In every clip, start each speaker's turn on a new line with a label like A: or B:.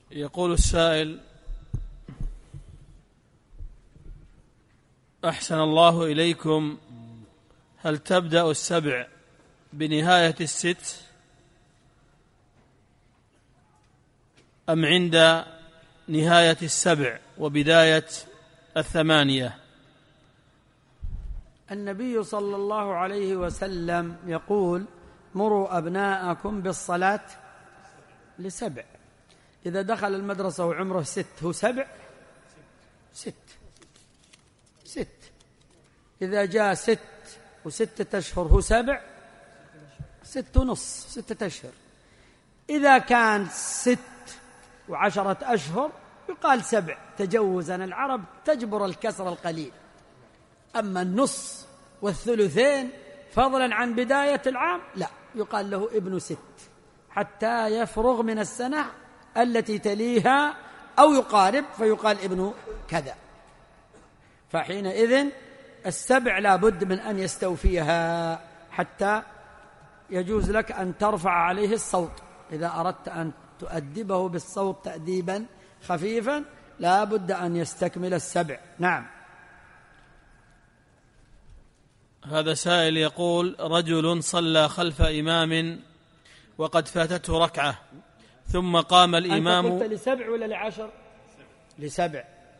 A: يقول السائل: أحسن الله إليكم، هل تبدأ السبع بنهاية الست أم عند نهاية السبع وبداية الثمانية؟
B: النبي صلى الله عليه وسلم يقول: مروا أبناءكم بالصلاة لسبع. إذا دخل المدرسة وعمره 6 هو 7 6. إذا جاء 6 و6 أشهر هو 7 6 ونص 6 أشهر. إذا كان 6 و10 أشهر يقال 7 تجوزا، العرب تجبر الكسر القليل. أما النص والثلثين فضلا عن بداية العام لا، يقال له ابن 6 حتى يفرغ من السنة التي تليها أو يقارب فيقال ابن كذا. فحينئذ السبع لا بد من أن يستوفيها حتى يجوز لك أن ترفع عليه الصوت. إذا أردت أن تؤدبه بالصوت تأديبا خفيفا لا بد أن يستكمل السبع. نعم.
A: هذا سائل يقول: رجل صلى خلف إمام وقد فاتته ركعة ثم قام الإمام.
B: أنت قلت ل7 ولا ل10؟ ل7.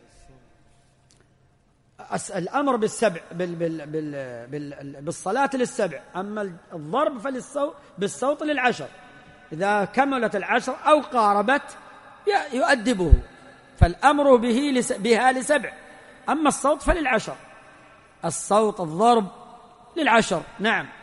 B: الأمر بالصلاة لل7، أما الضرب بالصوت لل10. إذا كملت 10 أو قاربت يؤدبه، فالأمر بها ل7. أما الصوت فلل10، الصوت الضرب لل10. نعم.